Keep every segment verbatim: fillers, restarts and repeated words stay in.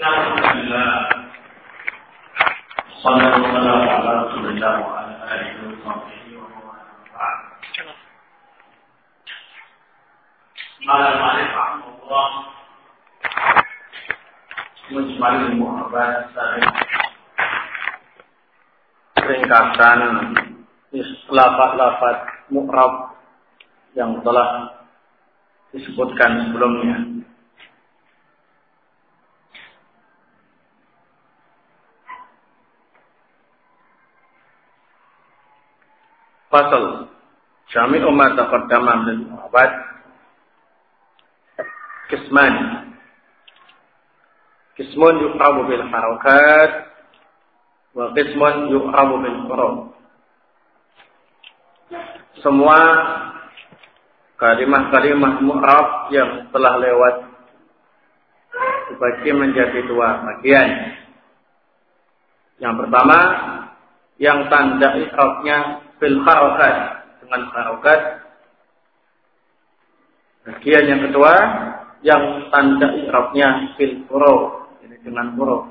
Alhamdulillah. Sallallahu alaihi wa sallam wa ala alihi wa sahbihi wa man wala. Malam rahmatullah. Mujmalul muhabbat ringkasan lafaz-lafaz mu'rab yang telah disebutkan sebelumnya. Fasal Jami'u ma taqaddama min mu'rab kisman Qismun yu'rabu bil harakat wa qismun yu'rabu bil huruf. Semua kalimah-kalimah mu'rab yang telah lewat dibagi menjadi dua bagian. Yang pertama, yang tanda i'rabnya bil harakat, dengan harakat. Bagian yang kedua, yang tanda i'rabnya bil huruf, dengan huruf,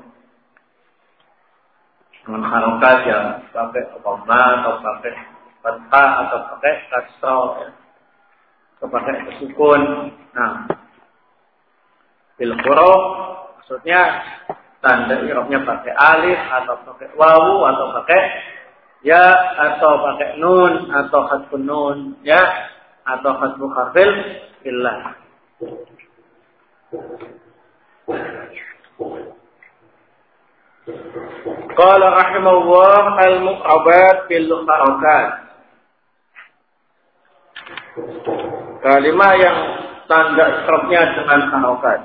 dengan harokat ya pakai dhamma atau pakai fathah atau pakai kasrah ya, atau pakai sukun. Nah, bil huruf maksudnya tanda i'rabnya pakai alif atau pakai wawu atau pakai ya atau pakai nun atau hadfun nun ya atau hadfu harfil illah. Qala rahimahullah al-mu'rabat bil harakat. Kalimah yang tanda i'rabnya dengan harakat.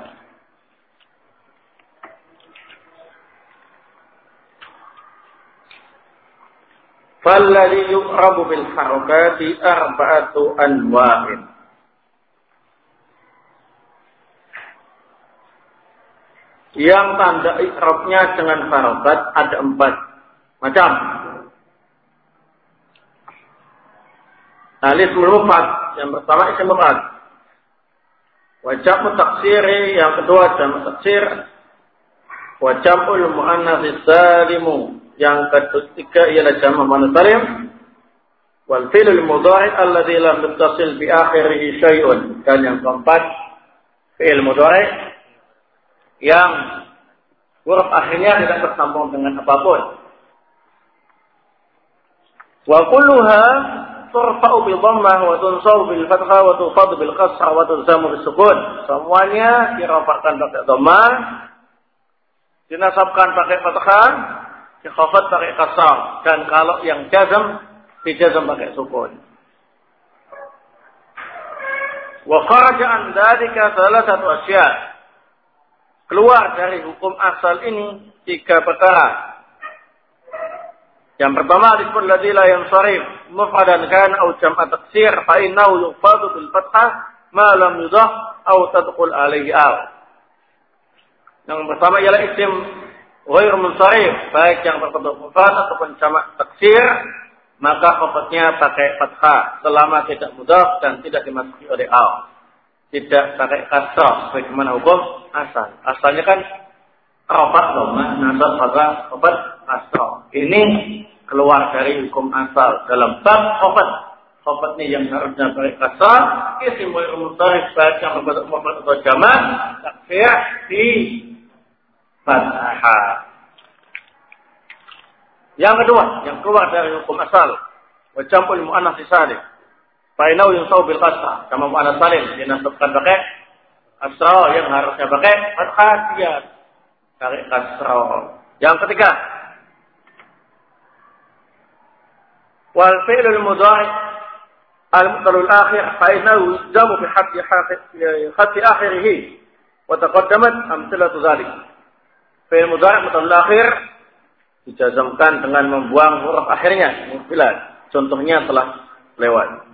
Falladhi yu'rabu bil harakati arba'atu anwa'in. Yang tanda i'rabnya dengan harakat ada empat macam. Alif mufrad, yang pertama isim mufrad. Wa jam'u taksiri, yang kedua jam'u taksir. Wa jam'ul muannats salimu, yang ketiga ialah jam'u muannats salim. Wal fi'lul mudhari' alladzi lam yattasil bi akhirih syai'un, dan yang keempat fi'il mudhari' yang huruf akhirnya tidak tersambung dengan apapun. Wa kulluha turfa'u bil dhammah wa tunsabu bil fathah wa tufadu bil kasrah wa tuzamu bis sukun. Semuanya dirafa'kan pakai dhammah, dinasabkan pakai fathah, dikhafat pakai kasrah, dan kalau yang jazm dijazm pakai sukun. Wa kharaja an dzalika thalathatu asya'. Keluar dari hukum asal ini tiga perkara. Yang pertama, alifun ladzi la yansharif mufradan kana aw jam'a taksir fa innahu yufadu bil fathah ma lam yudhaf aw tadkhul alaihi aw. Yang pertama ialah isim ghair munsharif, baik yang berbentuk mufrad ataupun jamak taksir, maka khafatnya pakai fathah selama tidak mudhaf dan tidak dimasuki oleh aw. Tidak pakai kasrah bagaimana hukum asal. Asalnya kan rafat dhamma, nasab fathah, khabat kasrah. Ini keluar dari hukum asal dalam bab khabat. Khabat ini yang harusnya pakai kasrah, isim ghair munsharif baik yang berbentuk mufrad atau jamak taksir di fathah. Yang kedua, yang keluar dari hukum asal, wa jam'ul muannats salim. Fainau yang saw bil kasrah, sama muannats salim dinasabkan pakai kasrah yang harusnya pakai fathah, dia pakai kasrah. Yang ketiga, wal fi'lul mudhari' al-mutalul akhir fainau jamu bi hadfi hadfi akhirih wa taqaddamat amsalatu dzalik. Fi'il mudhari' mutalul akhir dijazmkan dengan membuang huruf akhirnya, mufilat. Contohnya telah lewat.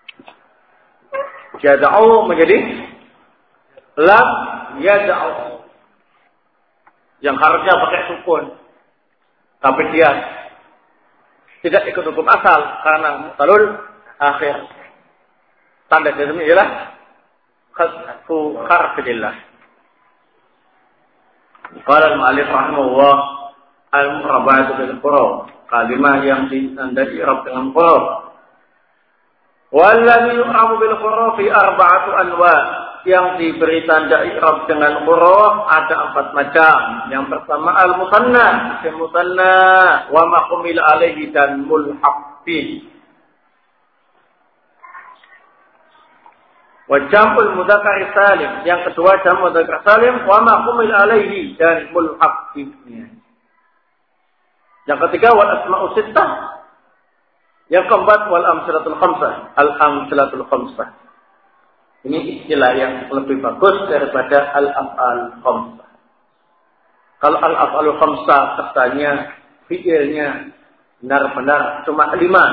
Jaza'u menjadi lam yaja'u, yang harusnya pakai sukun, tapi dia tidak ikut hukum asal karena mutalul akhir. Tanda jazmnya ialah khasfu harfillah. Qala al-mu'allif rahimahullah al-mu'rabatu bil huruf, kalimah yang ditandai i'rab dengan huruf. Wallazi yu'rabu bil huruf arba'atu anwa', yang diberi tanda i'rab dengan huruf ada empat macam. Yang pertama al-musanna, isim musanna, wa ma humila alaihi dan mulhaq fi. Wa jam'ul mudzakkar salim, yang kedua jam'ul mudzakkar salim, wa ma humil alaihi dan mulhaq fihi. Yang ketiga wal asma'u sittah. Yang keempat wal amsalatul khamsah, al amsalatul khamsah. Ini istilah yang lebih bagus daripada al af'al khamsah. Kalau al af'alul khamsah katanya fi'ilnya benar-benar cuma lima.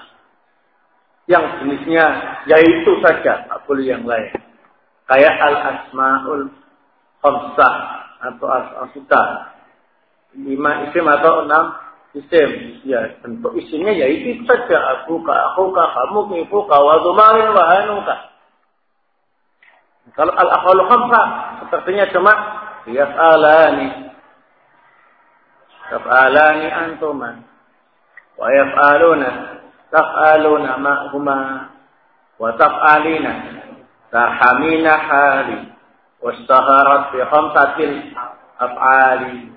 Yang jenisnya yaitu saja, tak boleh yang lain. Kayak al-asma'ul khamsah atau as-asita. Lima isim atau enam isim. Ya, bentuk isimnya yaitu saja. Aku, ka, aku, ka, kamu, ibu, ka, wa dhumarin, wa hanuka. Kalau al-af'alul khamsah sepertinya cuma yaf'alani. Yaf'alani antuma. Wa yaf'aluna. Taf'aluna ma'huma wa taf'alina tarhamina hali wastaharat fi khamsatil af'ali.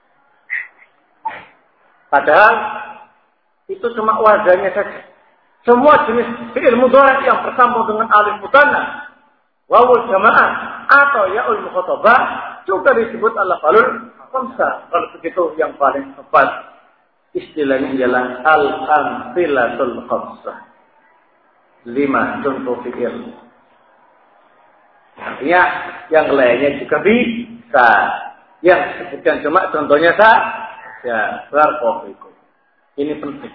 Padahal itu cuma wazannya saja. Semua jenis fi'il mudhari yang bersambung dengan alif mutsanna, wawul jamaah atau ya'ul mukhatabah juga disebut al-af'alul khamsah. Kalau begitu yang paling tepat istilahnya ialah al-amsilatul khamsah. Lima contoh fi'il. Artinya yang lainnya juga bisa. Yang disebutkan cuma contohnya saja. Barakallahu. Ini penting.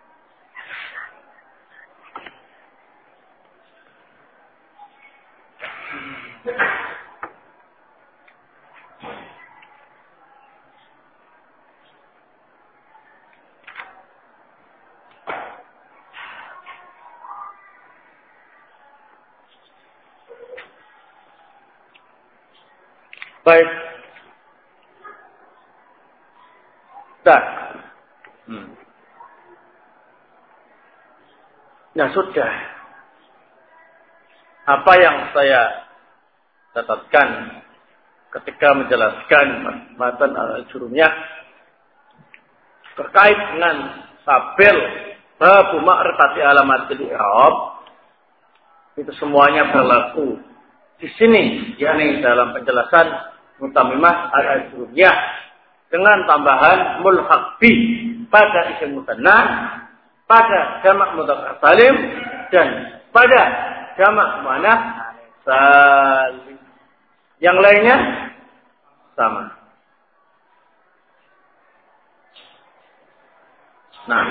Baik. Dah. Hmm. Nah, sudah. Apa yang saya catatkan ketika menjelaskan matan al-jurumiyah terkait dengan tabel bab ma'rifati alamatil i'rab, itu semuanya berlaku di sini, yakni dalam penjelasan mutamimah al-jurumiyah dengan tambahan mulhaq bi pada isim musanna, pada jamak mudzakkar salim dan pada jamak muannats salim. Yang lainnya sama. Nah,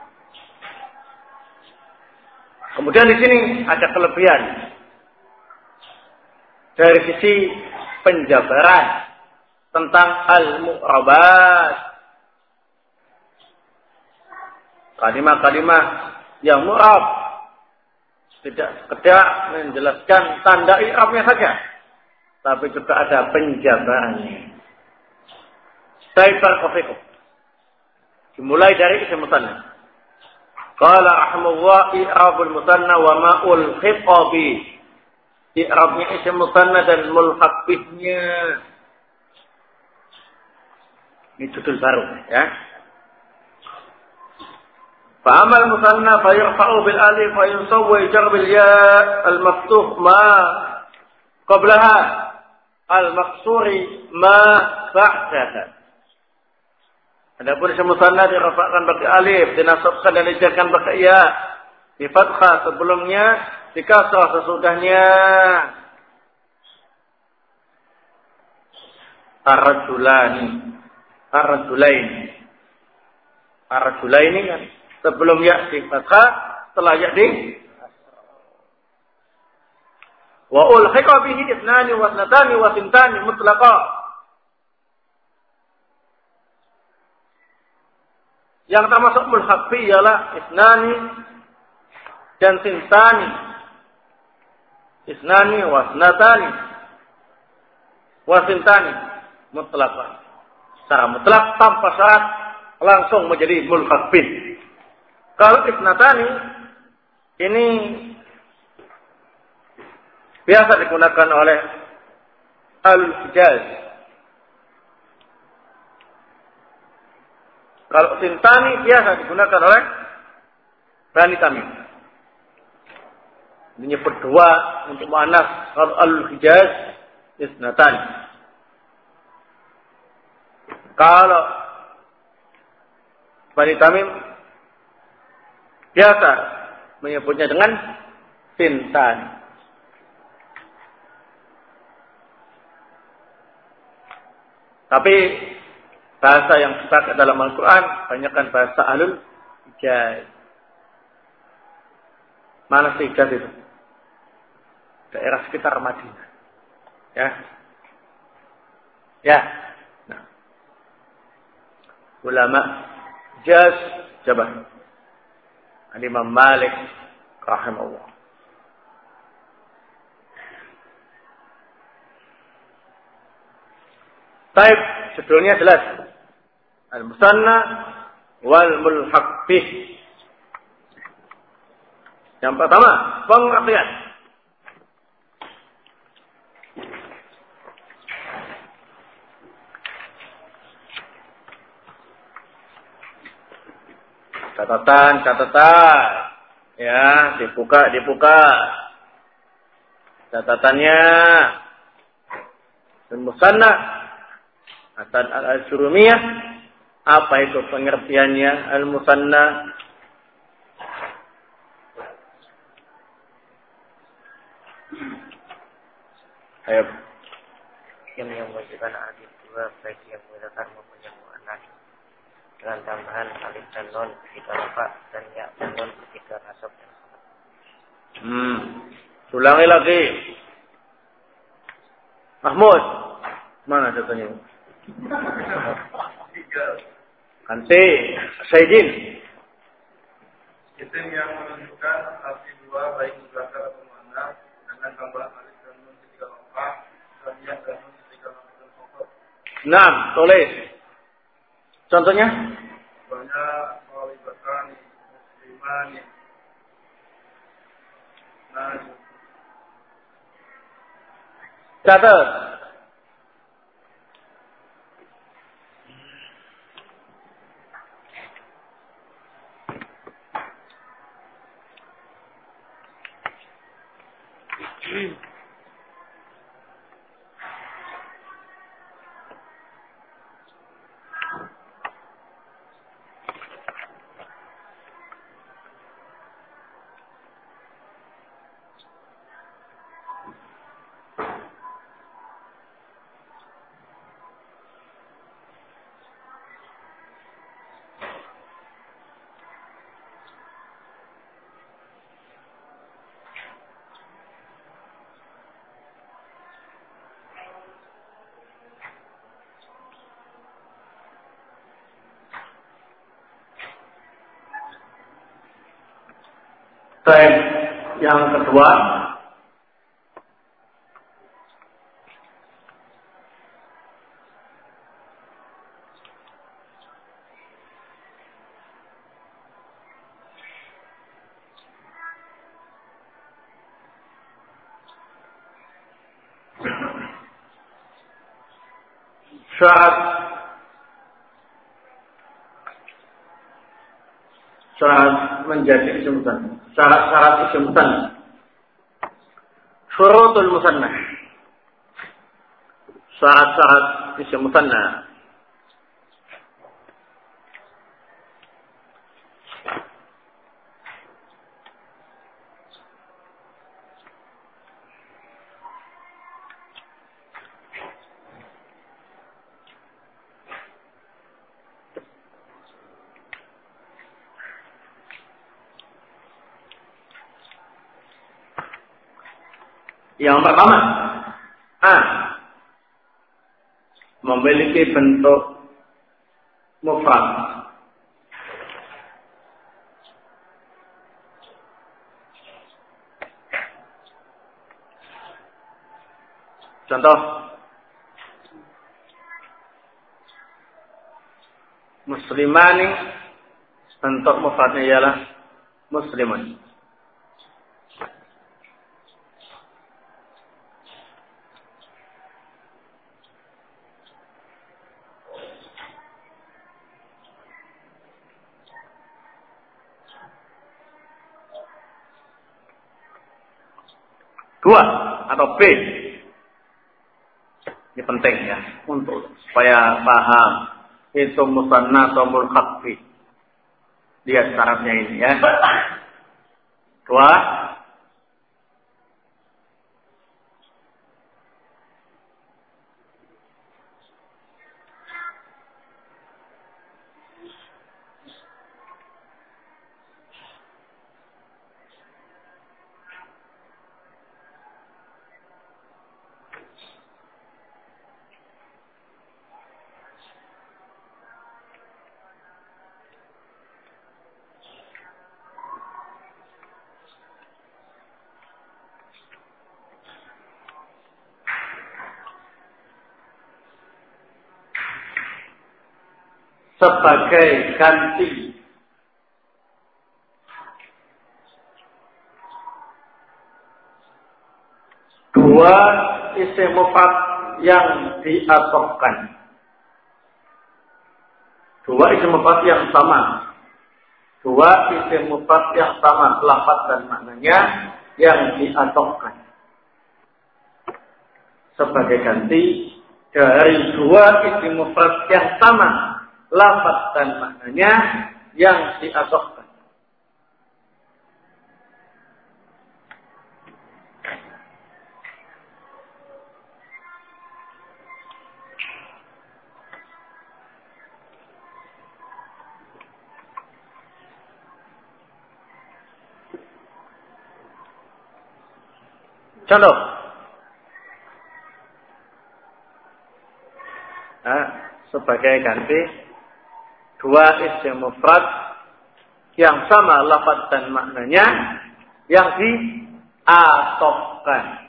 kemudian di sini ada kelebihan dari sisi penjabaran tentang al-mu'rabat. Kalimah-kalimah yang mu'rab tidak sekedar menjelaskan tanda i'rabnya saja, tapi juga ada penjabarannya. Saifar kafikum. Dimulai dari isim musanna. Qala rahimahullah i'rabul musanna wa ma'ul khiqabi. I'rabnya isim musanna dan mulhaq bihnya. Ini judul baru, ya. Fa'amal musanna fa yurfa'u bil alif wa yunsawwa jar bil ya al maftuh ma qablaha al maqsuri ma ba'daha. Adapun isim musanna dirafa'kan pakai alif, dinasabkan dan dijarkan pakai ya, di fathah sebelumnya, di kasrah sesudahnya. Ar-rajulani, ar-rajulaini, ar-rajulaini kan sebelum ya di fathah, setelah ya di wa ulhiqa bihi ithnani wa ithnatani wa thintani mutlaqa. Yang termasuk mulhaq bi ialah ithnani dan thintani. Ithnani wa ithnatani wa thintani. mutlaqan. Secara mutlak tanpa syarat langsung menjadi mulhaq bih. Kalau isnatani ini biasa digunakan oleh al-Hijaz. Kalau sintani biasa digunakan oleh Bani Tamim. Menyebut dua untuk muannas. Kalau al-Hijaz isnatani. Kalau Bani Tamim biasa menyebutnya dengan sintan. Tapi bahasa yang dipakai dalam Al-Quran banyakkan bahasa Ahlul Hijaz. Mana sih Hijaz itu? Daerah sekitar Madinah. Ya. Ya. Nah. Ulama Hijaz coba. Imam Malik rahimahullah. Baik, judulnya jelas. Al-Musanna wal Mulhaq bih. Yang pertama, pengertian. Catatan, catatan. Ya, dibuka, dibuka. Catatannya. Al-Musanna Hasan al-Ajurumiyah. Apa itu pengertiannya al-Musanna? Ayo. Yang mewajibkan alif dua baik yang menggunakan maupun yang muannas dengan tambahan alif dan nun ketika rafa dan ya dan nun ketika nasab dan khabar. Hmm. Ulangi lagi. Mahmud, mana contohnya? Kanti, Sayyidin. Isim yang menunjukkan arti dua baik mudzakkar atau muannas dengan tambahan alif dan nun ketika rafa dan ya dan nun ketika nasab dan khabar. Naam, tulis. Contohnya? Banyak malibatani, muslimani, nani. Catat. Baik, yang kedua, syarat syarat menjadi isim musanna. Syarat-syarat isim musanna. Syurutul musanna. Syarat-syarat isim musanna. Yang pertama, A. Memiliki bentuk mufrad. Contoh, muslimani bentuk mufradnya ialah muslimun. Dua atau B. Ini penting ya untuk supaya paham itu musanna atau mulhaqfi. Lihat syaratnya ini ya. Dua. Sebagai ganti dua isim mufrad yang diatofkan, dua isim mufrad yang sama, dua isim mufrad yang sama lafaz dan maknanya yang diatofkan sebagai ganti dari dua isim mufrad yang sama lafaz dan maknanya yang diatofkan. Contoh, nah, sebagai ganti dua isim mufrad yang sama lafaz dan maknanya yang diatofkan.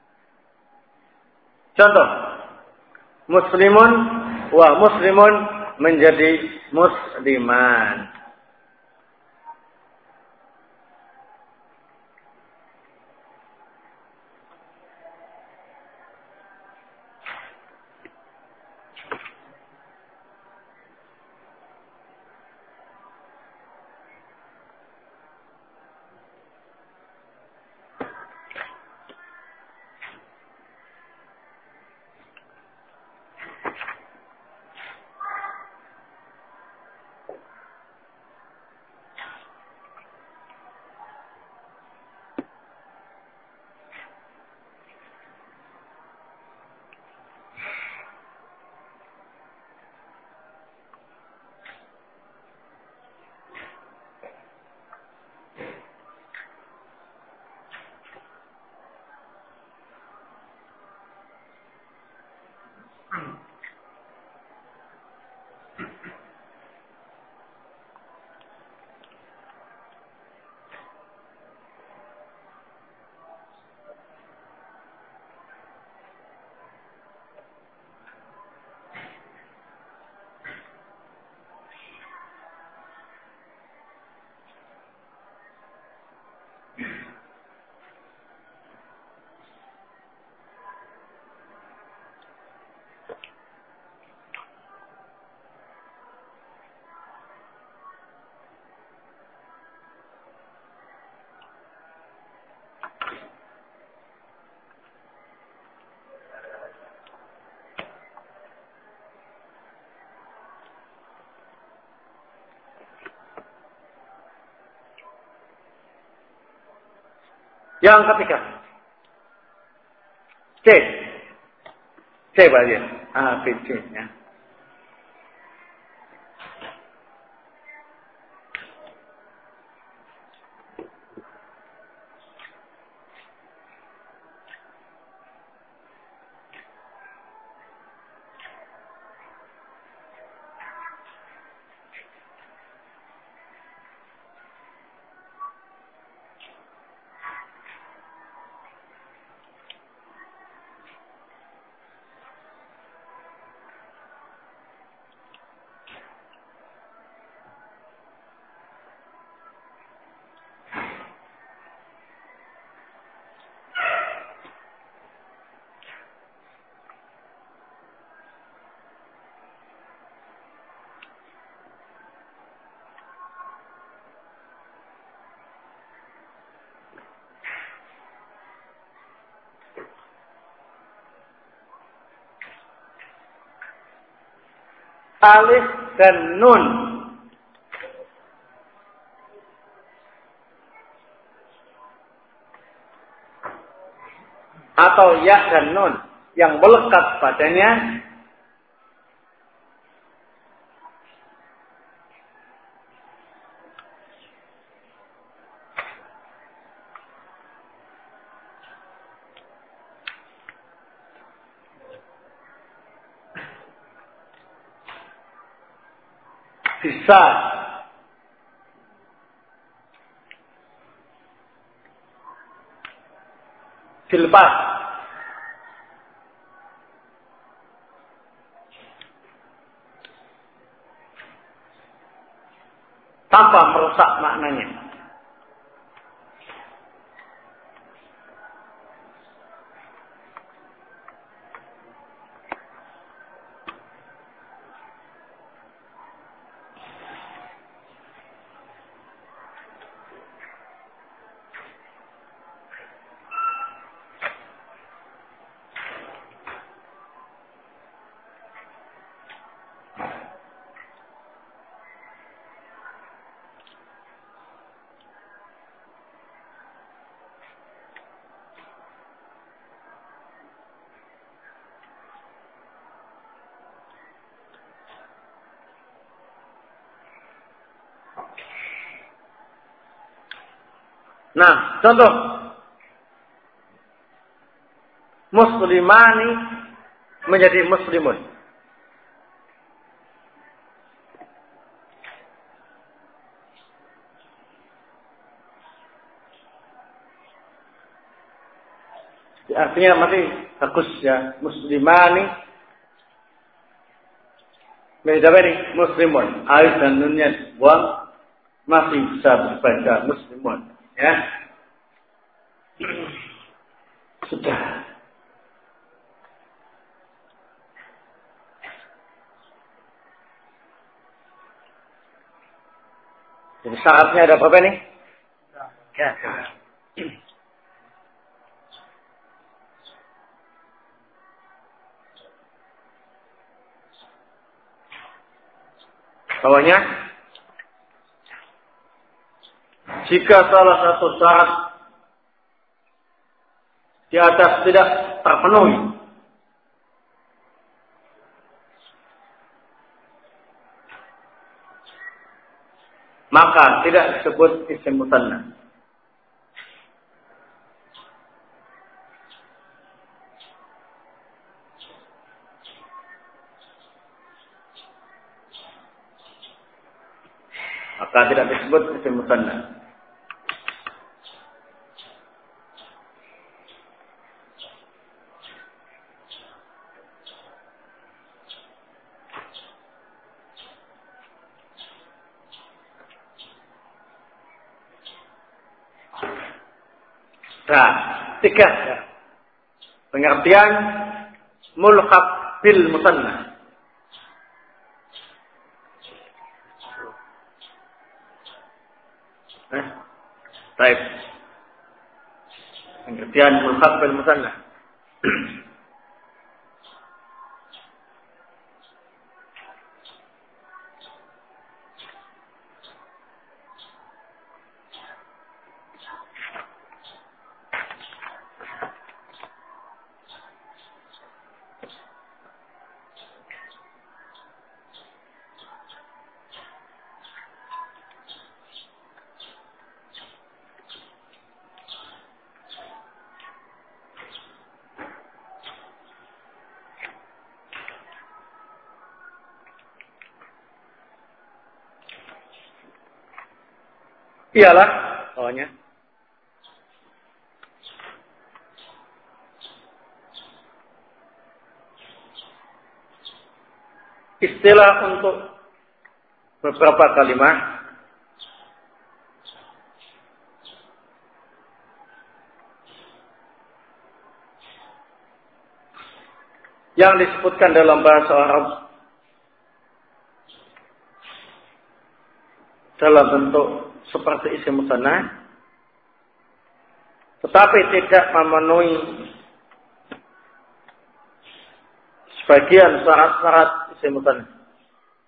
Contoh, muslimun wa muslimun menjadi musliman. Yang ketiga, C. C berarti A, B, C ya. alif dan nun. Atau ya dan nun yang melekat padanya bisa dilepas tanpa merusak maknanya. Nah, contoh muslimani menjadi muslimun. Artinya masih bagus ya, muslimani menjadi apa ini? Muslimun. Alif dan nunnya buang, masih bisa berbaca muslimun. Ya, sudah. Jadi syaratnya ada apa nih? Ya. Bawahnya, jika salah satu syarat di atas tidak terpenuhi, maka tidak disebut isim musanna. Maka tidak disebut isim musanna. Nah, tiga pengertian mulhaq bil musanna. Eh, baik. Pengertian mulhaq bil musanna. Ialah bawahnya istilah untuk beberapa kalimat yang disebutkan dalam bahasa Arab dalam bentuk seperti isim musanna, tetapi tidak memenuhi sebagian syarat-syarat isim musanna.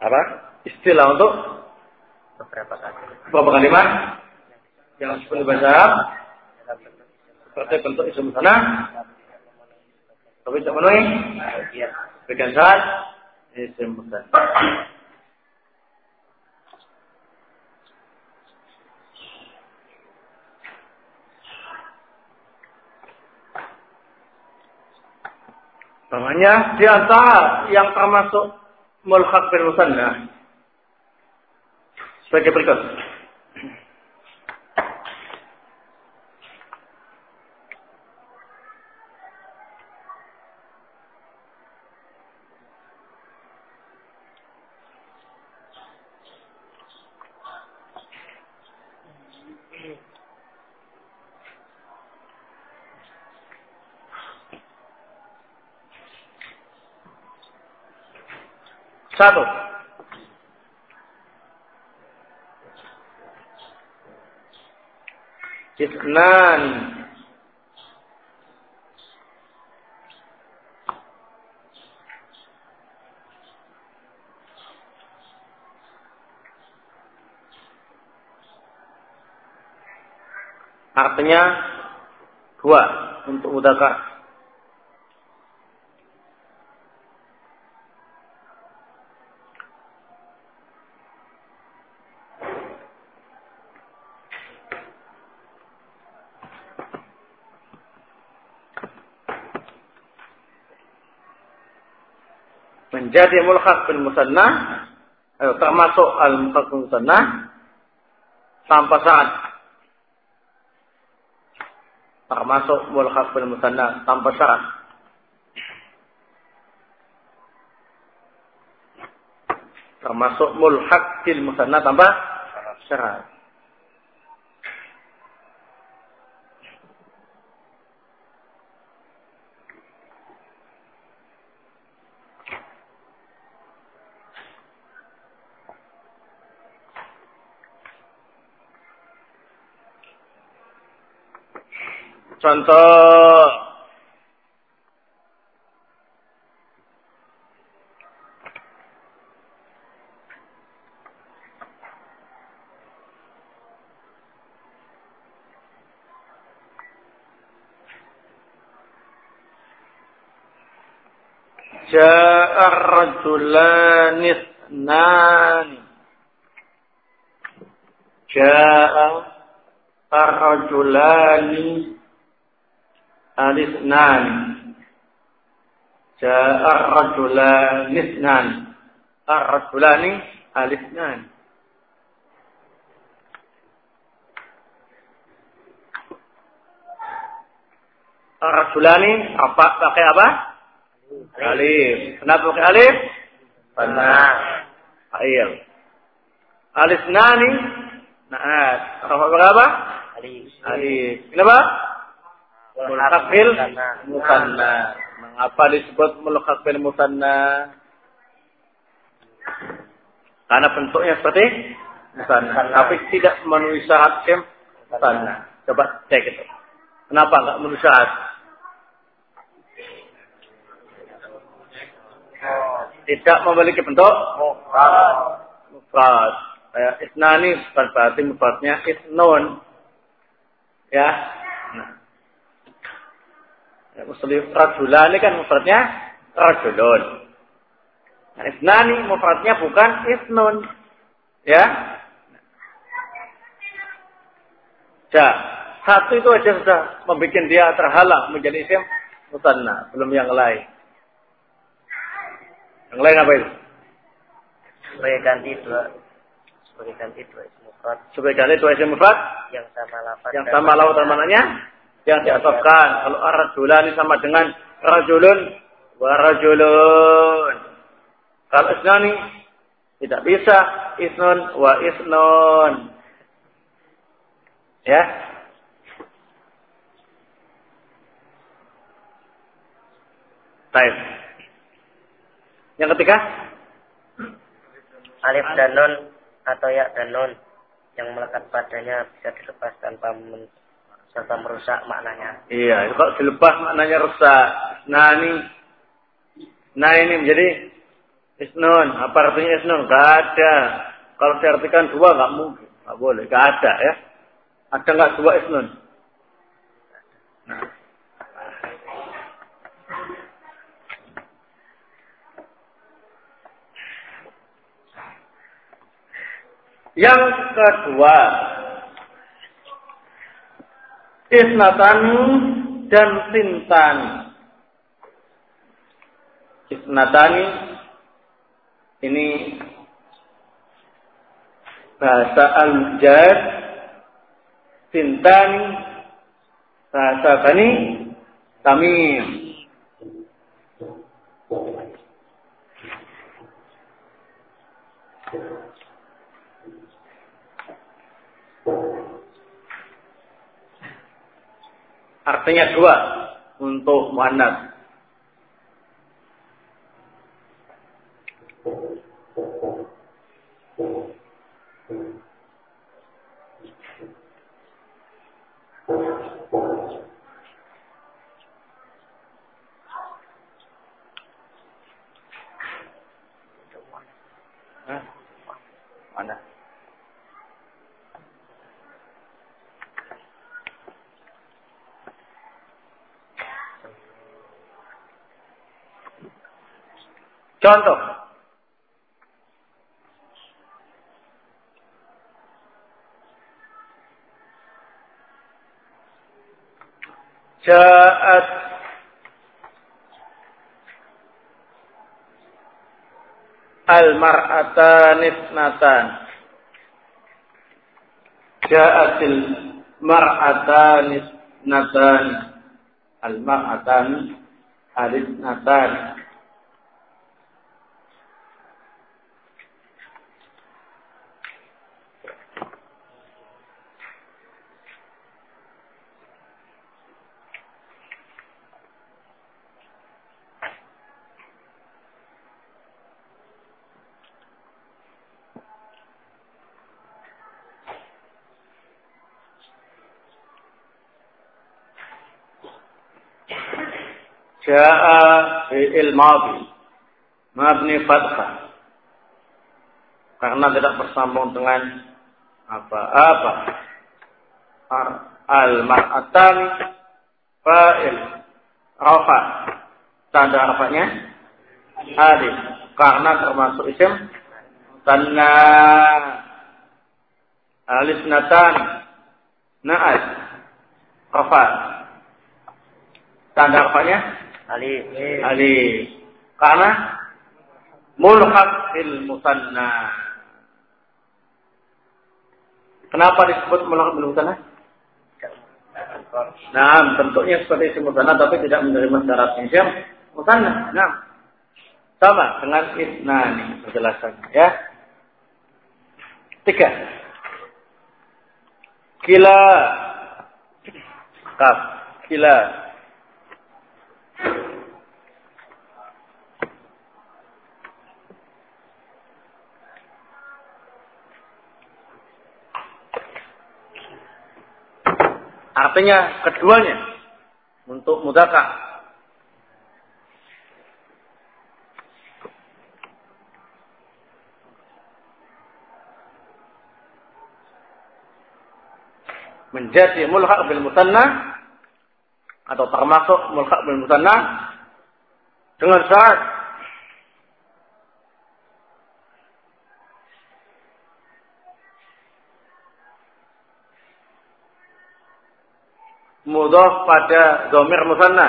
apa? Istilah untuk beberapa kali. beberapa kalimat yang disebut bahasa Arab seperti bentuk isim musanna, tapi tidak memenuhi bagian syarat isim musanna. Namanya di antara yang termasuk mulhaq bil musanna sebagai berikut. Satu. Isnan. Artinya dua untuk mudzakkar. Menjadi mulhaq bil musanna, eh, termasuk al mulhaq bil musanna tanpa syarat. Termasuk mulhaq bil musanna tanpa syarat. Termasuk mulhaq bil musanna tanpa syarat. Contoh Ja'a ar-rajulani ithnani. Ja'a ar-rajulani al-ithnani. Ja'a ar-rajulani ithnani. Ar-rajulani al-ithnani. Ar-rajulani apa pakai apa? Alif. Kenapa pakai alif? Karena ail. Alif nani naat. Apa berapa? Alif. Alif. Kenapa? Mulhaq bil musanna. Mengapa disebut mulhaq bil musanna? Karena bentuknya seperti musanna, tapi tidak memenuhi syarat isim musanna. Coba cek itu. Kenapa enggak memenuhi syarat? Tidak memiliki bentuk mufrad. Kayak isnani berarti mufradnya isnun. Ya. Nah. Ya, muslim rajulani kan mufradnya rajulun. Nah, isnani mufradnya bukan isnun. Ya. Ja, satu itu aja sudah membuat dia terhalang menjadi isim musanna, belum yang lain. Yang lain apa itu? Supaya ganti dua, supaya ganti dua isim mufrad. Supaya ganti dua isim mufrad Yang sama lafaz. Yang sama lafaz dan maknanya yang diatofkan. Kalau ar-rajulani sama dengan rajulun wa rajulun. Kalau isnani tidak bisa isnun wa isnun. Ya. Baik. Yang ketiga, alif dan nun atau ya dan nun yang melekat padanya bisa dilepas tanpa men, serta merusak maknanya. Iya, kalau dilepas maknanya rusak. Nah ini, nah ini menjadi Isnun, apa artinya isnun? Gak ada. Kalau diartikan dua gak mungkin, gak boleh, gak ada ya. Ada nggak dua isnun? Nah. Yang kedua, isnatani dan tintani. Isnatani ini bahasa al-Jad, tintani bahasa Bani Tamim. Artinya dua untuk muannas. Hah? Mana? Contoh. Ja'at al-mar'atan isnatan. Ja'atil mar'atan isnatan. Al-mar'atan al-isnatan. Ja'a fi'il madhi mabni fathah karena tidak bersambung dengan apa-apa. Al-mar'atan fa'il rafa, tanda rafanya alif karena termasuk isim musanna. Alif natan na'at rafa, tanda rafanya alif. Alif. Karena mulhaq bil musanna. Kenapa disebut mulhaq bil musanna? Nah, bentuknya seperti isim musanna tapi tidak menerima syarat isim musanna. Nah, sama dengan isnani penjelasannya ya. Tiga. Kila. Kaf. Kila. Artinya keduanya untuk mudzakkar. Menjadi mulhaq bil musanna atau termasuk mulhaq bil musanna dengan syarat mudhaf pada dhamir musanna.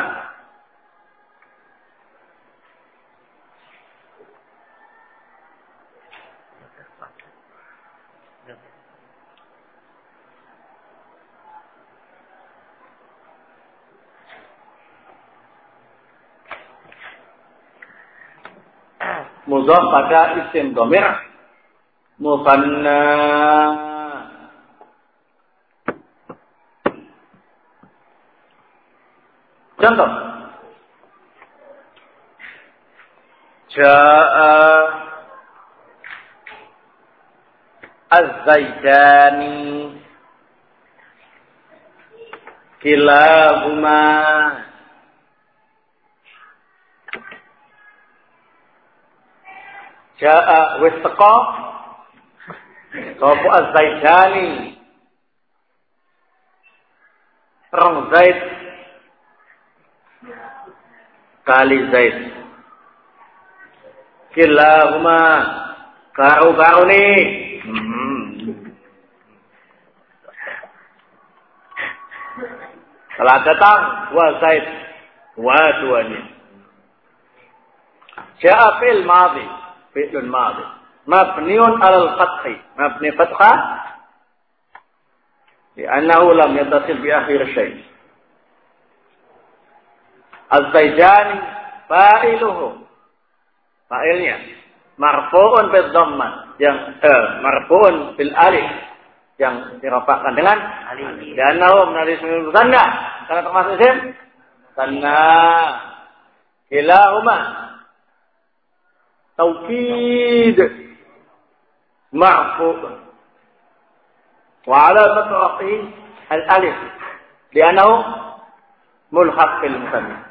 Mudhaf pada isim dhamir musanna. Contoh. Ja'a az-zaidani kilahuma Ja'a wis teko sapa Az-Zaidani. Rong Zaid kali Zaid. Kilahuma karo-karo nih. Hmm. Telah datang dua Zaid, dua-duanya. Ja'a fil madhi, fi'lun madhi, mabniun 'alal fathi, mabni fathah li'annahu lam yattasil bi akhir syai'. Az-Zaidani fa'iluhu, fa'ilnya marfu'un bil dhammah, yang eh, marfu'un bil alif, yang dirafa'kan dengan alif. Li'annahu min al-ismil musanna, karena termasuk isim musanna. Kilahuma taukid marfu' wa 'alamat raf'ihi al-alif li'annahu mulhaq bil musanna.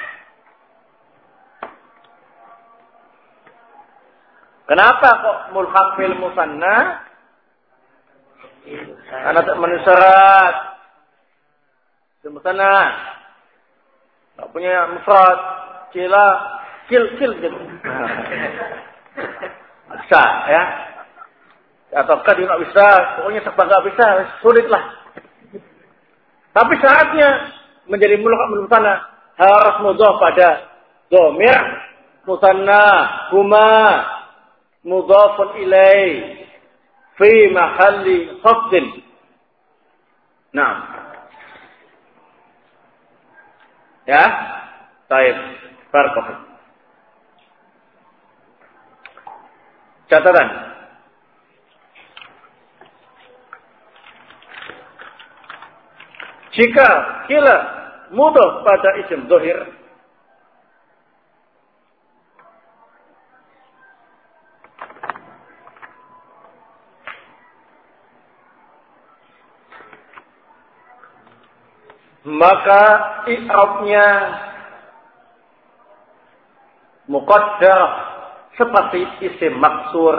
Kenapa kok mulhaq bil musanna? Karena tak menusarat bil musanna. Tak punya mufrad, kila, kil, kil gitu. Bisa ya. Atau kan juga bisa, pokoknya serba enggak bisa, sulit lah. Tapi syaratnya menjadi mulhaq bil musanna harus mudhaf pada dhamir musanna, huma mudhafun ilaih fi mahalli khafdin. Nah. Ya? Baik. Barakallahu. Catatan. Jika kila mudhaf pada isim dhahir, maka i'rabnya muqaddar seperti isim maksur.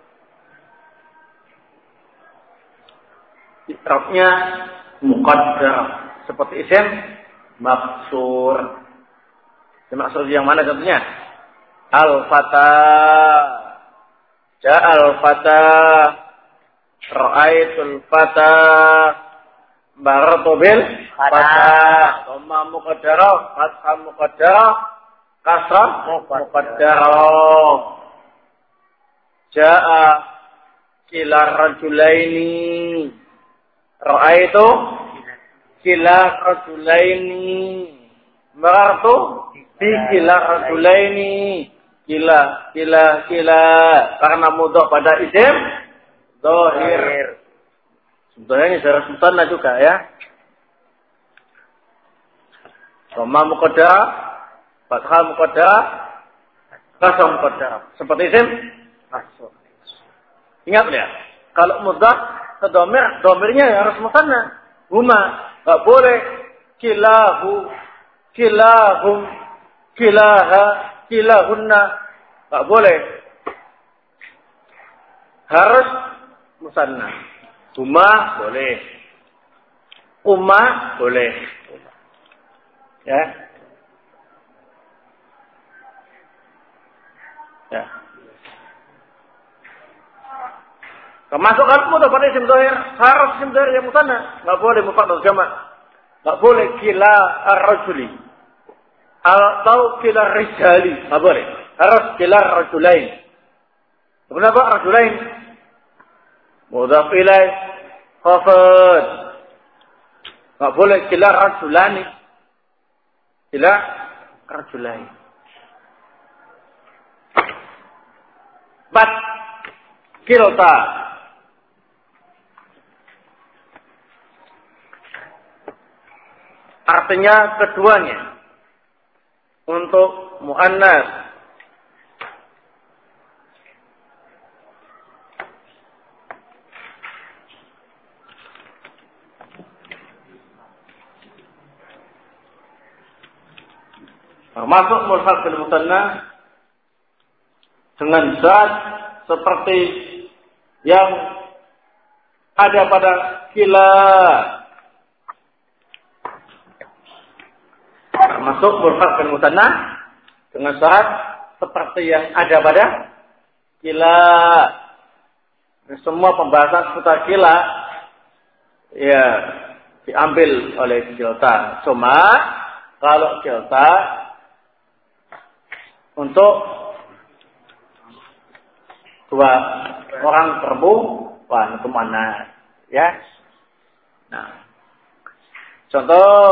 I'rabnya muqaddar seperti isim maksur. Isim maksur yang mana contohnya? Al-fata, ja'al fata, ra'aitul fata, baratu bil fata, dhamma muqaddarah, fathah muqaddarah, kasrah muqaddarah. Jaa kila rajulaini, ra'aitu kila rajulaini, baratu bi kila rajulaini, kila kila kila karena mudhaf pada isim dhahir. Sebetulnya ini secara musanna juga ya. Dhamma muqaddarah, fathah muqaddarah, kasrah muqaddarah. Seperti isim maksur. Ingat ya, kalau mudhaf ke dhamir, dhamirnya harus musanna. Huma, enggak boleh kilahu, kilahum, kilaha, kilahunna. Enggak boleh. Harus musanna. Huma boleh. Umma boleh. Ya. Ya. Termasuk kan mudhaf pada isim dhahir, harus isim dhahir yang musanna, enggak boleh mufrad jamak. Enggak boleh kila ar-rajuli. Atau kila rijali, enggak boleh. Harus kila rajulain. Kenapa rajulain? Mudhaf ilaih khafad. Enggak boleh kila rajulani. Kila rajulain. Bat kilta. Artinya keduanya. Untuk muannas termasuk mulhaq bil musanna dengan zat seperti yang ada pada kilat. Termasuk murfaq dan musanna dengan syarat seperti yang ada pada kilat. Semua pembahasan seputar kilat ya diambil oleh kilta. Cuma kalau kilta untuk dua orang perempuan itu mana ya? Nah, contoh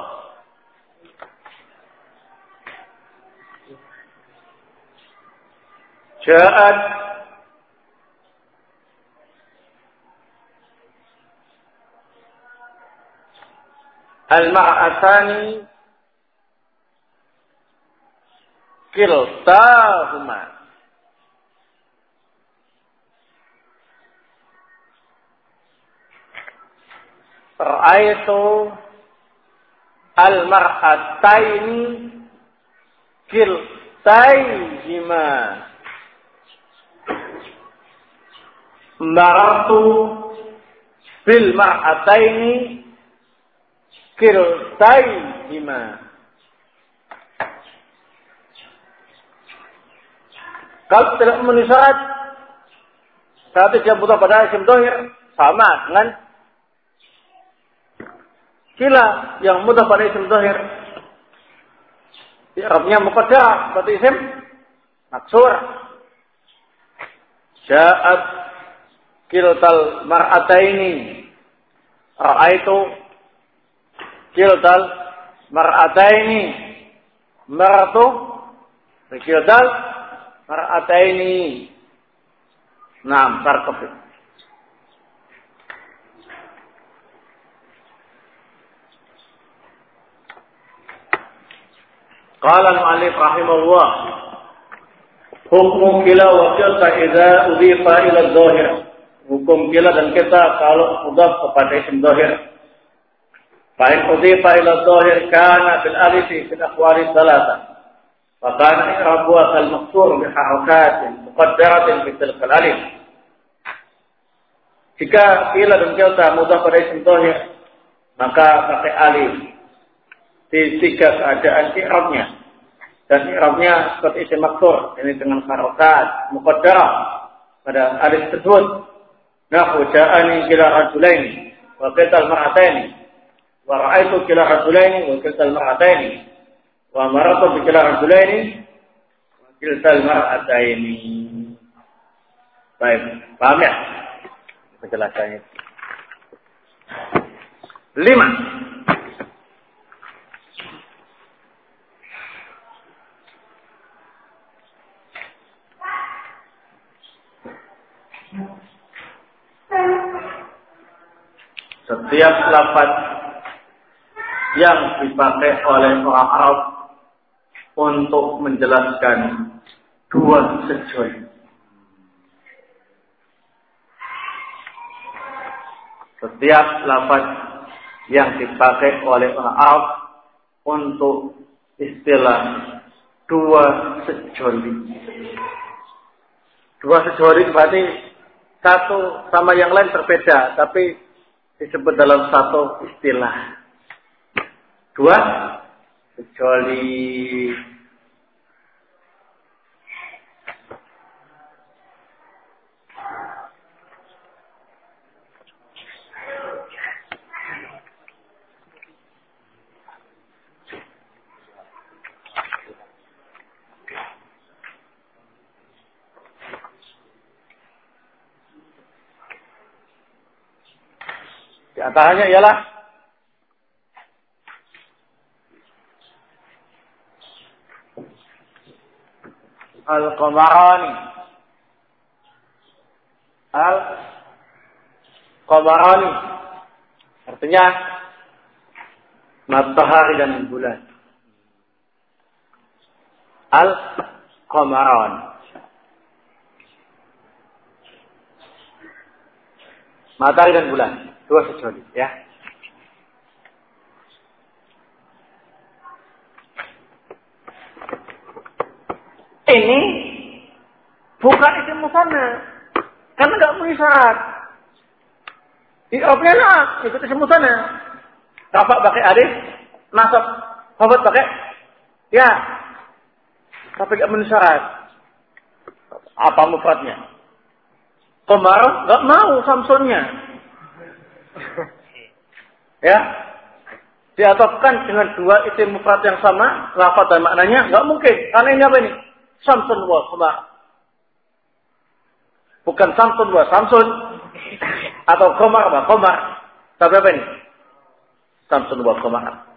Ja'at al-ma'atani kiltahuma ra'aitu al-mar'ataini kiltayhima marartu bil mar'ataini kiltayhima. Kalau tidak memenuhi syarat, berarti dia butuh pada isim dhahir sama dengan kila yang mudah pada isim dhahir. I'rabnya muqaddarah berarti isim maksur. Ja'at kiltal mar'ataini ra'aitu kiltal mar'ataini maratu kiltal mar'ataini. Naam, tarqab. Qala al-mu'allif rahimahullah, hukmu kila wa kilta idza udhifa ila adh-dhahir. Hukum kila dan kita kalau mudhaf kepada isim dhahir. Fa in udhifa ila adh-dhahir kana bil alif fi al-aqwali thalatha. Fa kana i'rabuha kal maqsur bi harakatin muqaddaratin fi tilka al-alif. Jika kila dan kilta mudhaf pada isim dhahir, maka pakai alif di tiga keadaan i'rabnya. Dan i'rabnya seperti isim maksur, ini dengan harakat muqaddarah pada alif tersebut. Nahu ja'ani kila rajulaini wa kiltal mar'ataini wa ra'aitu kila rajulaini wa kiltal mar'ataini wa marartu bi kila rajulaini wa kiltal mar'ataini. Baik, paham ya penjelasannya? Lima. Setiap lafaz yang dipakai oleh orang Arab untuk menjelaskan dua sejoli. Setiap lafaz yang dipakai oleh orang Arab untuk istilah dua sejoli. Dua sejoli berarti satu sama yang lain berbeda, tapi disebut dalam satu istilah. Dua sejoli. Di antaranya ialah Al-Qamarani. Al-Qamarani artinya matahari dan bulan. Al-Qamarani. Matahari dan bulan. Dua sejoli, ya. Ini bukan isim musanna. Karena nggak memenuhi syarat. I'rabnya lah, ikut isim musanna. Rafa pakai alif, nasab, khafat pakai ya. Tapi nggak memenuhi syarat. Apa mufradnya? Qamar nggak mau Samsunnya. Ya. Diatofkan dengan dua isim mufrad yang sama, lafaz dan maknanya nggak mungkin. Karena ini apa ini? Samsun wa Qamar. Bukan Samsun wa Samsun atau Qamar wa Qamar. Tapi apa ini? Samsun wa Qamar.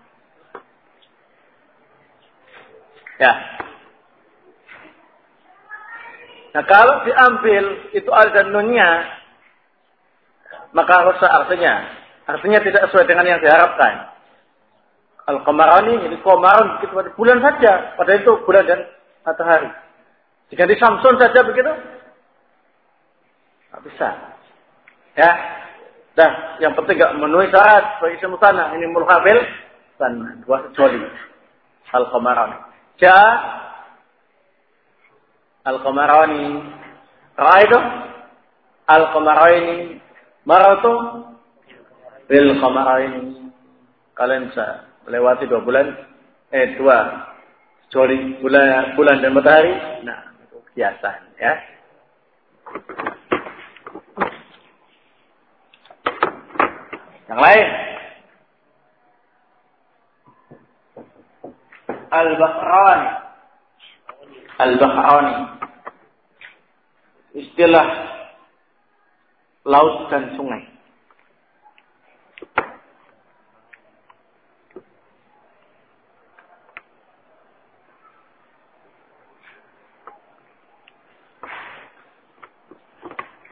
Ya. Nah, kalau diambil itu al dan nunnya, maka rusak artinya. Artinya tidak sesuai dengan yang diharapkan. Al-Qamarani, ini Qamarun, begitu pada bulan saja. Pada itu bulan dan matahari. Jika di Samsun saja begitu, tak bisa. Ya, dah. Yang penting enggak memenuhi syarat sebagai isim musanna. Ini mulhabil dan dua kecuali. Al-Qamarani. Ja Al-Qamarani. Ra'aitu Al-Qamarani. Maratu bil Qamaraini. Kalian bisa melewati dua bulan, eh dua kecuali bulan bulan dan matahari. Nah, itu kiasan ya. Yang lain. Al-Bahrani. Al-Bahrani. Istilah laut dan sungai.